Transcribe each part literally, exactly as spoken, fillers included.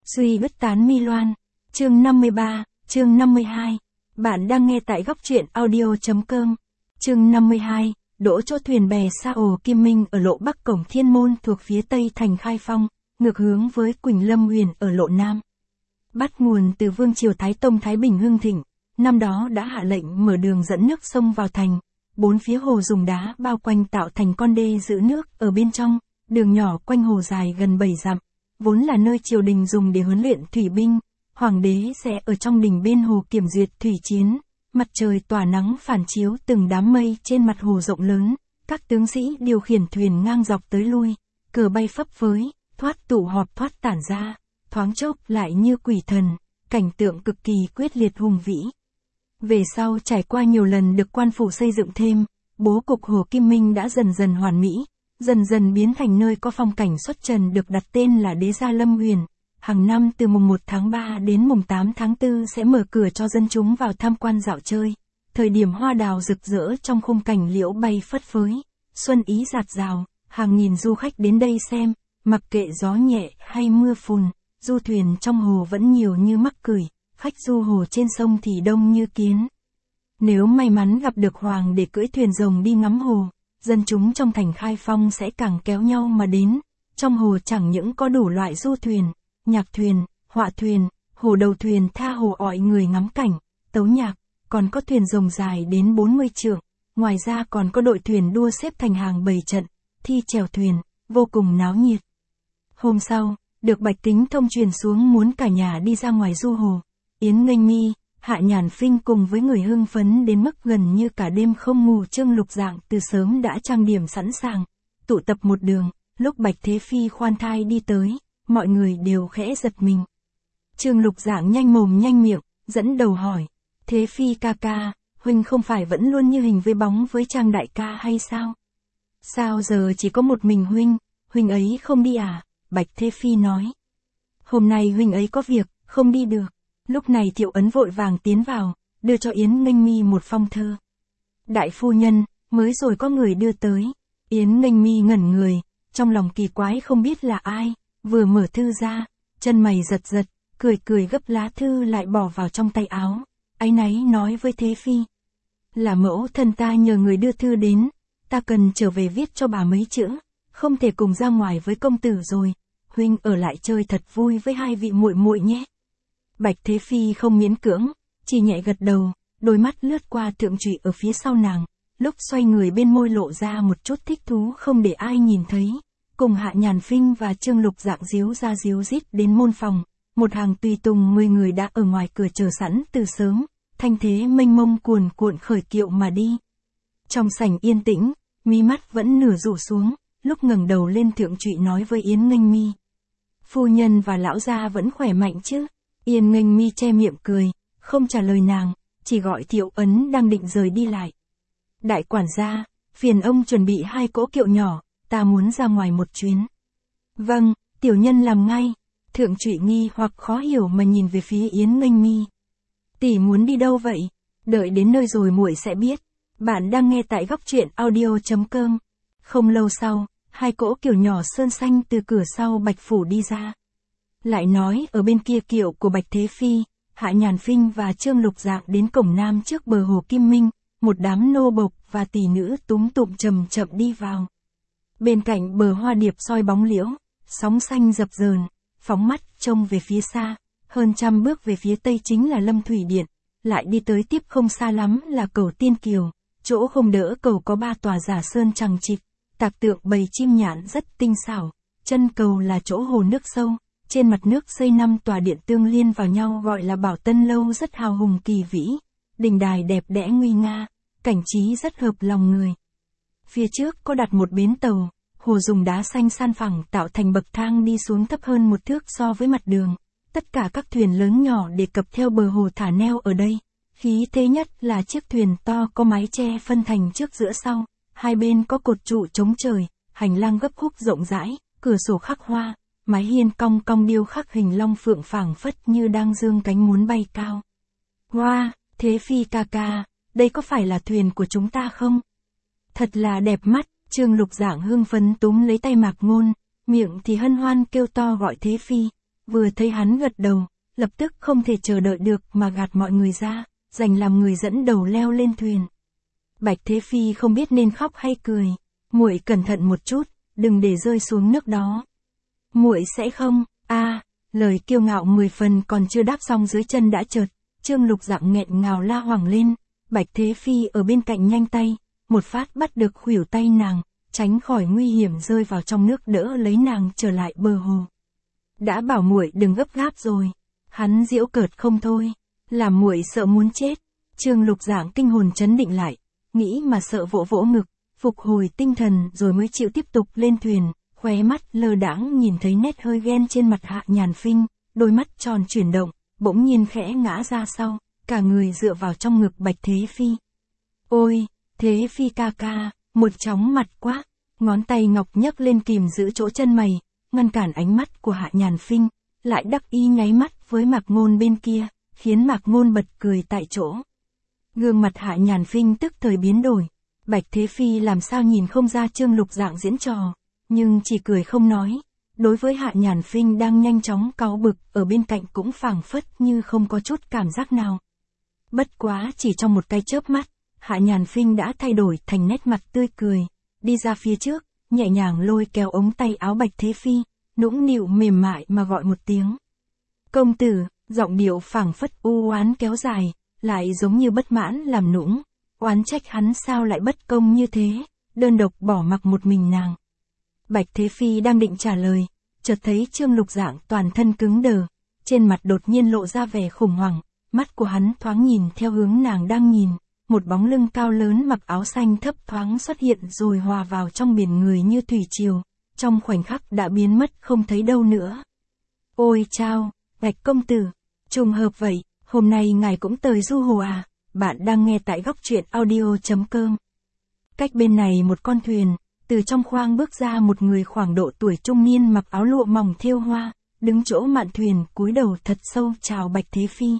Duy bứt tán mi loan. Chương năm mươi ba, chương năm mươi hai. Bạn đang nghe tại góc truyện audio.com. Chương năm mươi hai, đỗ chỗ thuyền bè xa ồ Kim Minh ở lộ Bắc cổng Thiên Môn thuộc phía Tây thành Khai Phong, ngược hướng với Quỳnh Lâm Huyền ở lộ Nam. Bắt nguồn từ Vương triều Thái Tông Thái Bình hưng thịnh, năm đó đã hạ lệnh mở đường dẫn nước sông vào thành, bốn phía hồ dùng đá bao quanh tạo thành con đê giữ nước ở bên trong, đường nhỏ quanh hồ dài gần bảy dặm, vốn là nơi triều đình dùng để huấn luyện thủy binh, hoàng đế sẽ ở trong đình bên hồ kiểm duyệt thủy chiến, mặt trời tỏa nắng phản chiếu từng đám mây trên mặt hồ rộng lớn, các tướng sĩ điều khiển thuyền ngang dọc tới lui, cờ bay phấp phới, thoát tụ họp thoát tản ra, thoáng chốc lại như quỷ thần, cảnh tượng cực kỳ quyết liệt hùng vĩ. Về sau trải qua nhiều lần được quan phủ xây dựng thêm, bố cục hồ Kim Minh đã dần dần hoàn mỹ, dần dần biến thành nơi có phong cảnh xuất trần được đặt tên là Đế Gia Lâm Huyền. Hàng năm từ mùng một tháng ba đến mùng tám tháng tư sẽ mở cửa cho dân chúng vào tham quan dạo chơi. Thời điểm hoa đào rực rỡ trong khung cảnh liễu bay phất phới, xuân ý rạt rào, hàng nghìn du khách đến đây xem, mặc kệ gió nhẹ hay mưa phùn, du thuyền trong hồ vẫn nhiều như mắc cười, khách du hồ trên sông thì đông như kiến. Nếu may mắn gặp được hoàng để cưỡi thuyền rồng đi ngắm hồ, dân chúng trong thành Khai Phong sẽ càng kéo nhau mà đến. Trong hồ chẳng những có đủ loại du thuyền, nhạc thuyền, họa thuyền, hồ đầu thuyền tha hồ ọi người ngắm cảnh, tấu nhạc, còn có thuyền rồng dài đến bốn mươi trượng, ngoài ra còn có đội thuyền đua xếp thành hàng bảy trận, thi chèo thuyền, vô cùng náo nhiệt. Hôm sau, được Bạch Kính Thông truyền xuống muốn cả nhà đi ra ngoài du hồ, Yến Nghênh Mi, Hạ Nhàn Phinh cùng với người hưng phấn đến mức gần như cả đêm không ngủ. Trương Lục Dạng từ sớm đã trang điểm sẵn sàng, tụ tập một đường, lúc Bạch Thế Phi khoan thai đi tới, mọi người đều khẽ giật mình. Trương Lục Dạng nhanh mồm nhanh miệng, dẫn đầu hỏi, Thế Phi ca ca, huynh không phải vẫn luôn như hình với bóng với Trang đại ca hay sao? Sao giờ chỉ có một mình huynh, huynh ấy không đi à? Bạch Thế Phi nói, hôm nay huynh ấy có việc, không đi được. Lúc này Thiệu Ấn vội vàng tiến vào, đưa cho Yến Nghênh Mi một phong thơ. Đại phu nhân, mới rồi có người đưa tới. Yến Nghênh Mi ngẩn người, trong lòng kỳ quái không biết là ai, vừa mở thư ra, chân mày giật giật, cười cười gấp lá thư lại bỏ vào trong tay áo, áy náy nói với Thế Phi. Là mẫu thân ta nhờ người đưa thư đến, ta cần trở về viết cho bà mấy chữ, không thể cùng ra ngoài với công tử rồi, huynh ở lại chơi thật vui với hai vị muội muội nhé. Bạch Thế Phi không miễn cưỡng, chỉ nhẹ gật đầu, đôi mắt lướt qua Thượng Trụy ở phía sau nàng, lúc xoay người bên môi lộ ra một chút thích thú không để ai nhìn thấy, cùng Hạ Nhàn Phinh và Trương Lục Dạng díu ra díu dít đến môn phòng, một hàng tùy tùng mười người đã ở ngoài cửa chờ sẵn từ sớm, thanh thế mênh mông cuồn cuộn khởi kiệu mà đi. Trong sảnh yên tĩnh, mí mắt vẫn nửa rủ xuống, lúc ngẩng đầu lên Thượng Trụy nói với Yến Nghênh Mi. Phu nhân và lão gia vẫn khỏe mạnh chứ? Yến Nghênh Mi che miệng cười, không trả lời nàng, chỉ gọi Thiệu Ấn đang định rời đi lại. Đại quản gia, phiền ông chuẩn bị hai cỗ kiệu nhỏ, ta muốn ra ngoài một chuyến. Vâng, tiểu nhân làm ngay. Thượng Trụy nghi hoặc khó hiểu mà nhìn về phía Yến Nghênh Mi. Tỷ muốn đi đâu vậy? Đợi đến nơi rồi muội sẽ biết. Bạn đang nghe tại góc truyện audio.com. Không lâu sau, hai cỗ kiệu nhỏ sơn xanh từ cửa sau Bạch Phủ đi ra. Lại nói ở bên kia kiệu của Bạch Thế Phi, Hạ Nhàn Phinh và Trương Lục Dạng đến cổng nam trước bờ hồ Kim Minh, một đám nô bộc và tỷ nữ túm tụm chậm chậm đi vào. Bên cạnh bờ hoa điệp soi bóng liễu, sóng xanh dập dờn, phóng mắt trông về phía xa, hơn trăm bước về phía tây chính là Lâm Thủy Điện, lại đi tới tiếp không xa lắm là cầu Tiên Kiều, chỗ không đỡ cầu có ba tòa giả sơn chằng chịt, tạc tượng bầy chim nhạn rất tinh xảo, chân cầu là chỗ hồ nước sâu. Trên mặt nước xây năm tòa điện tương liên vào nhau gọi là Bảo Tân Lâu rất hào hùng kỳ vĩ, đình đài đẹp đẽ nguy nga, cảnh trí rất hợp lòng người. Phía trước có đặt một bến tàu, hồ dùng đá xanh san phẳng tạo thành bậc thang đi xuống thấp hơn một thước so với mặt đường. Tất cả các thuyền lớn nhỏ đề cập theo bờ hồ thả neo ở đây. Khí thế nhất là chiếc thuyền to có mái che phân thành trước giữa sau, hai bên có cột trụ chống trời, hành lang gấp khúc rộng rãi, cửa sổ khắc hoa. Mái hiên cong cong điêu khắc hình long phượng phảng phất như đang dương cánh muốn bay cao. Hoa, wow, Thế Phi ca ca, đây có phải là thuyền của chúng ta không? Thật là đẹp mắt, Trương Lục Dạng hưng phấn túm lấy tay Mạc Ngôn, miệng thì hân hoan kêu to gọi Thế Phi. vừa thấy hắn gật đầu, lập tức không thể chờ đợi được mà gạt mọi người ra, giành làm người dẫn đầu leo lên thuyền. Bạch Thế Phi không biết nên khóc hay cười, muội cẩn thận một chút, đừng để rơi xuống nước đó. Muội sẽ không, a, lời kiêu ngạo mười phần còn chưa đáp xong dưới chân đã chợt, Trương Lục Dạng nghẹn ngào la hoảng lên, Bạch Thế Phi ở bên cạnh nhanh tay, một phát bắt được khuỷu tay nàng, tránh khỏi nguy hiểm rơi vào trong nước đỡ lấy nàng trở lại bờ hồ. Đã bảo muội đừng gấp gáp rồi, hắn giễu cợt không thôi, làm muội sợ muốn chết. Trương Lục Dạng kinh hồn chấn định lại, nghĩ mà sợ vỗ vỗ ngực, phục hồi tinh thần rồi mới chịu tiếp tục lên thuyền, khóe mắt lơ đãng nhìn thấy nét hơi ghen trên mặt Hạ Nhàn Phinh, đôi mắt tròn chuyển động, bỗng nhiên khẽ ngã ra sau, cả người dựa vào trong ngực Bạch Thế Phi. Ôi, Thế Phi ca ca, một chóng mặt quá, ngón tay ngọc nhấc lên kìm giữ chỗ chân mày, ngăn cản ánh mắt của Hạ Nhàn Phinh, lại đắc ý nháy mắt với Mạc Ngôn bên kia, khiến Mạc Ngôn bật cười tại chỗ. Gương mặt Hạ Nhàn Phinh tức thời biến đổi, Bạch Thế Phi làm sao nhìn không ra Trương Lục Dạng diễn trò, nhưng chỉ cười không nói. Đối với Hạ Nhàn Phinh đang nhanh chóng cáu bực ở bên cạnh cũng phảng phất như không có chút cảm giác nào. Bất quá chỉ trong một cái chớp mắt, Hạ Nhàn Phinh đã thay đổi thành nét mặt tươi cười, đi ra phía trước, nhẹ nhàng lôi kéo ống tay áo Bạch Thế Phi, nũng nịu mềm mại mà gọi một tiếng. Công tử, giọng điệu phảng phất u oán kéo dài, lại giống như bất mãn làm nũng, oán trách hắn sao lại bất công như thế, đơn độc bỏ mặc một mình nàng. Bạch Thế Phi đang định trả lời, chợt thấy Trương Lục Dạng toàn thân cứng đờ, trên mặt đột nhiên lộ ra vẻ khủng hoảng, mắt của hắn thoáng nhìn theo hướng nàng đang nhìn, một bóng lưng cao lớn mặc áo xanh thấp thoáng xuất hiện rồi hòa vào trong biển người như thủy triều, trong khoảnh khắc đã biến mất không thấy đâu nữa. Ôi chao, Bạch công tử, trùng hợp vậy, hôm nay ngài cũng tới du hồ à, bạn đang nghe tại góc truyện audio chấm com. Cách bên này một con thuyền, từ trong khoang bước ra một người khoảng độ tuổi trung niên mặc áo lụa mỏng thêu hoa, đứng chỗ mạn thuyền cúi đầu thật sâu chào Bạch Thế Phi.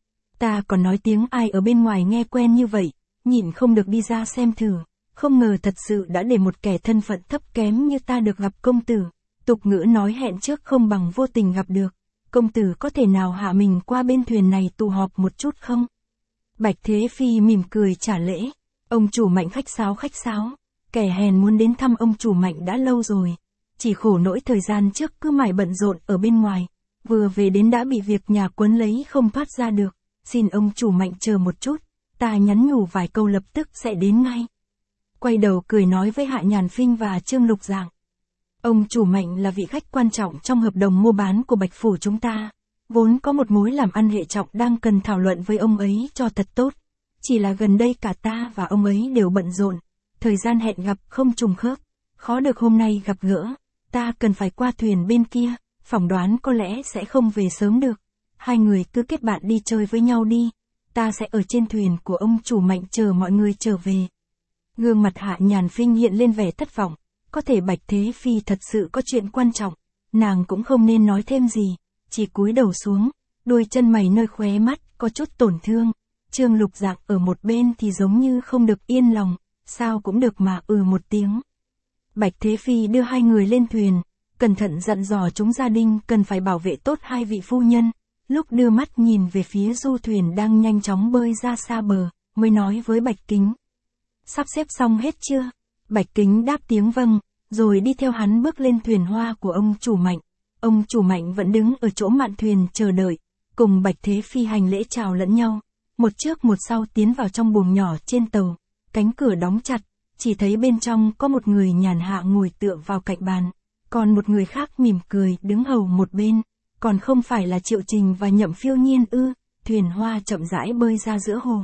Ta còn nói tiếng ai ở bên ngoài nghe quen như vậy, nhịn không được đi ra xem thử, không ngờ thật sự đã để một kẻ thân phận thấp kém như ta được gặp công tử. Tục ngữ nói hẹn trước không bằng vô tình gặp được, công tử có thể nào hạ mình qua bên thuyền này tụ họp một chút không? Bạch Thế Phi mỉm cười trả lễ, ông chủ Mạnh khách sáo khách sáo, kẻ hèn muốn đến thăm ông chủ Mạnh đã lâu rồi, chỉ khổ nỗi thời gian trước cứ mải bận rộn ở bên ngoài, vừa về đến đã bị việc nhà quấn lấy không thoát ra được, xin ông chủ Mạnh chờ một chút, ta nhắn nhủ vài câu lập tức sẽ đến ngay. Quay đầu cười nói với Hạ Nhàn Phinh và Trương Lục Dạng. Ông chủ Mạnh là vị khách quan trọng trong hợp đồng mua bán của Bạch Phủ chúng ta, vốn có một mối làm ăn hệ trọng đang cần thảo luận với ông ấy cho thật tốt, chỉ là gần đây cả ta và ông ấy đều bận rộn, thời gian hẹn gặp không trùng khớp, khó được hôm nay gặp gỡ, ta cần phải qua thuyền bên kia, phỏng đoán có lẽ sẽ không về sớm được, hai người cứ kết bạn đi chơi với nhau đi, ta sẽ ở trên thuyền của ông chủ Mạnh chờ mọi người trở về. Gương mặt Hạ Nhàn Phinh hiện lên vẻ thất vọng, có thể Bạch Thế Phi thật sự có chuyện quan trọng, nàng cũng không nên nói thêm gì, chỉ cúi đầu xuống, đôi chân mày nơi khóe mắt có chút tổn thương. Trương Lục Dạng ở một bên thì giống như không được yên lòng, sao cũng được mà ừ một tiếng. Bạch Thế Phi đưa hai người lên thuyền, cẩn thận dặn dò chúng gia đình cần phải bảo vệ tốt hai vị phu nhân, lúc đưa mắt nhìn về phía du thuyền đang nhanh chóng bơi ra xa bờ, mới nói với Bạch Kính. Sắp xếp xong hết chưa? Bạch Kính đáp tiếng vâng, rồi đi theo hắn bước lên thuyền hoa của ông chủ Mạnh. Ông chủ Mạnh vẫn đứng ở chỗ mạn thuyền chờ đợi, cùng Bạch Thế Phi hành lễ chào lẫn nhau, một trước một sau tiến vào trong buồng nhỏ trên tàu, cánh cửa đóng chặt, chỉ thấy bên trong có một người nhàn hạ ngồi tựa vào cạnh bàn, còn một người khác mỉm cười đứng hầu một bên, còn không phải là Triệu Trình và Nhậm Phiêu Nhiên ư? Thuyền hoa chậm rãi bơi ra giữa hồ.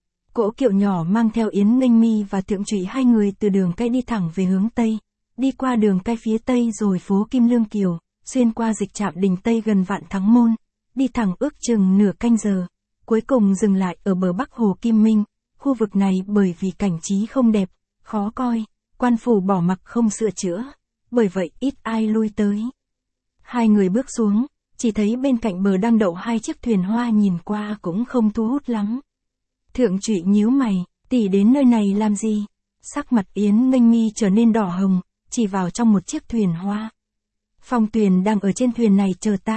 Cỗ kiệu nhỏ mang theo Yến Nghênh Mi và Thượng Trụy hai người từ đường cái đi thẳng về hướng Tây, đi qua đường cái phía Tây rồi phố Kim Lương Kiều, xuyên qua dịch trạm Đình Tây gần Vạn Thắng Môn, đi thẳng ước chừng nửa canh giờ, cuối cùng dừng lại ở bờ Bắc hồ Kim Minh. Khu vực này bởi vì cảnh trí không đẹp, khó coi, quan phủ bỏ mặc không sửa chữa, bởi vậy ít ai lui tới. Hai người bước xuống, chỉ thấy bên cạnh bờ đang đậu hai chiếc thuyền hoa nhìn qua cũng không thu hút lắm. Thượng Trụy nhíu mày, tỷ đến nơi này làm gì? Sắc mặt Yến Nghênh Mi trở nên đỏ hồng, chỉ vào trong một chiếc thuyền hoa. Phong Tuyền đang ở trên thuyền này chờ ta,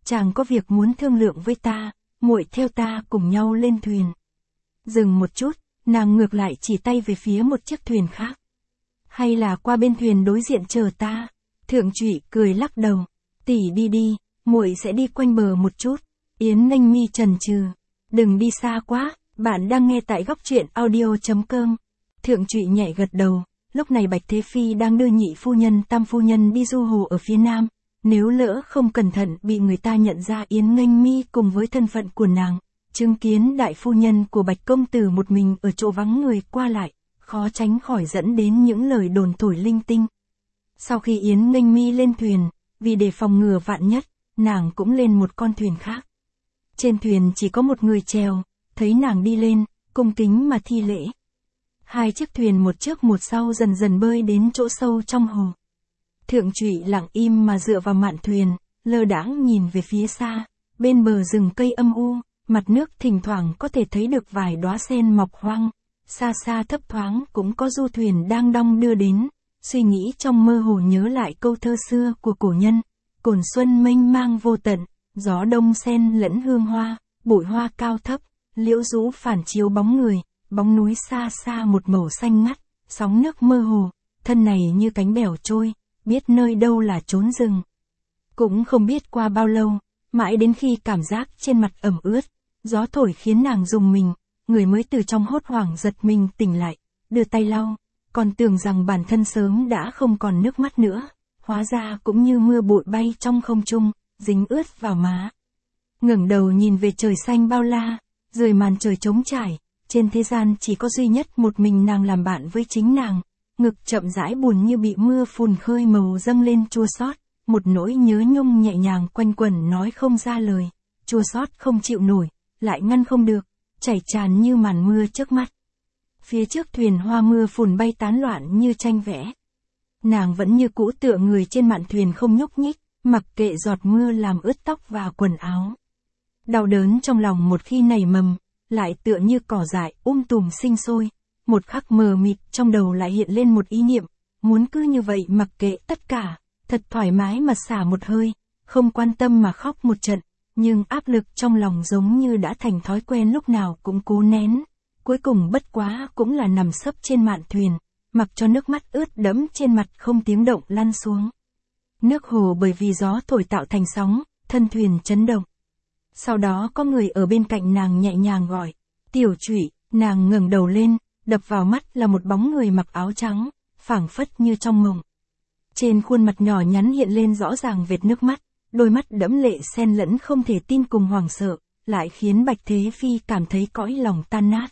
chàng có việc muốn thương lượng với ta, muội theo ta cùng nhau lên thuyền. Dừng một chút, nàng ngược lại chỉ tay về phía một chiếc thuyền khác. Hay là qua bên thuyền đối diện chờ ta? Thượng Trụy cười lắc đầu. Tỷ đi đi, muội sẽ đi quanh bờ một chút. Yến Nghênh Mi chần chừ. Đừng đi xa quá, bạn đang nghe tại góc truyện audio chấm com. Thượng Trụy nhẹ gật đầu, lúc này Bạch Thế Phi đang đưa nhị phu nhân tam phu nhân đi du hồ ở phía nam. Nếu lỡ không cẩn thận bị người ta nhận ra Yến Nghênh Mi cùng với thân phận của nàng, chứng kiến đại phu nhân của Bạch công tử một mình ở chỗ vắng người qua lại, khó tránh khỏi dẫn đến những lời đồn thổi linh tinh. Sau khi Yến Nghênh Mi lên thuyền, vì để phòng ngừa vạn nhất, nàng cũng lên một con thuyền khác. Trên thuyền chỉ có một người chèo, thấy nàng đi lên, cung kính mà thi lễ. Hai chiếc thuyền một trước một sau dần dần bơi đến chỗ sâu trong hồ. Thượng Trụy lặng im mà dựa vào mạn thuyền, lơ đãng nhìn về phía xa, bên bờ rừng cây âm u, mặt nước thỉnh thoảng có thể thấy được vài đóa sen mọc hoang, xa xa thấp thoáng cũng có du thuyền đang đong đưa đến, suy nghĩ trong mơ hồ nhớ lại câu thơ xưa của cổ nhân, cồn xuân mênh mang vô tận, gió đông sen lẫn hương hoa, bụi hoa cao thấp, liễu rũ phản chiếu bóng người, bóng núi xa xa một màu xanh ngắt, sóng nước mơ hồ, thân này như cánh bèo trôi, biết nơi đâu là chốn rừng. Cũng không biết qua bao lâu, mãi đến khi cảm giác trên mặt ẩm ướt, gió thổi khiến nàng rùng mình, người mới từ trong hốt hoảng giật mình tỉnh lại, đưa tay lau, còn tưởng rằng bản thân sớm đã không còn nước mắt nữa, hóa ra cũng như mưa bụi bay trong không trung, dính ướt vào má. Ngẩng đầu nhìn về trời xanh bao la, dưới màn trời trống trải, trên thế gian chỉ có duy nhất một mình nàng làm bạn với chính nàng, ngực chậm rãi buồn như bị mưa phùn khơi màu dâng lên chua xót, một nỗi nhớ nhung nhẹ nhàng quanh quẩn nói không ra lời, chua xót không chịu nổi, lại ngăn không được, chảy tràn như màn mưa trước mắt. Phía trước thuyền hoa mưa phùn bay tán loạn như tranh vẽ. Nàng vẫn như cũ tựa người trên mạn thuyền không nhúc nhích, mặc kệ giọt mưa làm ướt tóc và quần áo. Đau đớn trong lòng một khi nảy mầm, lại tựa như cỏ dại um tùm sinh sôi, một khắc mờ mịt trong đầu lại hiện lên một ý niệm, muốn cứ như vậy mặc kệ tất cả, thật thoải mái mà xả một hơi, không quan tâm mà khóc một trận, nhưng áp lực trong lòng giống như đã thành thói quen lúc nào cũng cố nén, cuối cùng bất quá cũng là nằm sấp trên mạn thuyền, mặc cho nước mắt ướt đẫm trên mặt không tiếng động lăn xuống. Nước hồ bởi vì gió thổi tạo thành sóng, thân thuyền chấn động. Sau đó có người ở bên cạnh nàng nhẹ nhàng gọi, Tiểu Trụy, nàng ngẩng đầu lên, đập vào mắt là một bóng người mặc áo trắng, phảng phất như trong mộng. Trên khuôn mặt nhỏ nhắn hiện lên rõ ràng vệt nước mắt, đôi mắt đẫm lệ xen lẫn không thể tin cùng hoảng sợ, lại khiến Bạch Thế Phi cảm thấy cõi lòng tan nát.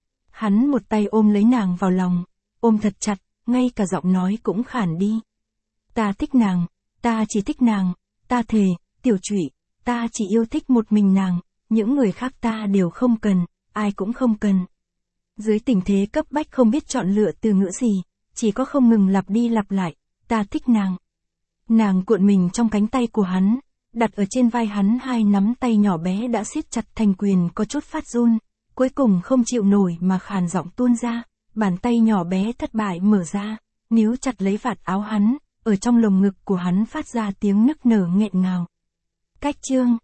Hắn một tay ôm lấy nàng vào lòng, ôm thật chặt, ngay cả giọng nói cũng khản đi. Ta thích nàng, ta chỉ thích nàng, ta thề, Tiểu Trụy, ta chỉ yêu thích một mình nàng, những người khác ta đều không cần, ai cũng không cần. Dưới tình thế cấp bách không biết chọn lựa từ ngữ gì, chỉ có không ngừng lặp đi lặp lại, ta thích nàng. Nàng cuộn mình trong cánh tay của hắn, đặt ở trên vai hắn hai nắm tay nhỏ bé đã siết chặt thành quyền có chút phát run, cuối cùng không chịu nổi mà khàn giọng tuôn ra, bàn tay nhỏ bé thất bại mở ra, níu chặt lấy vạt áo hắn, ở trong lồng ngực của hắn phát ra tiếng nức nở nghẹn ngào. Cách chương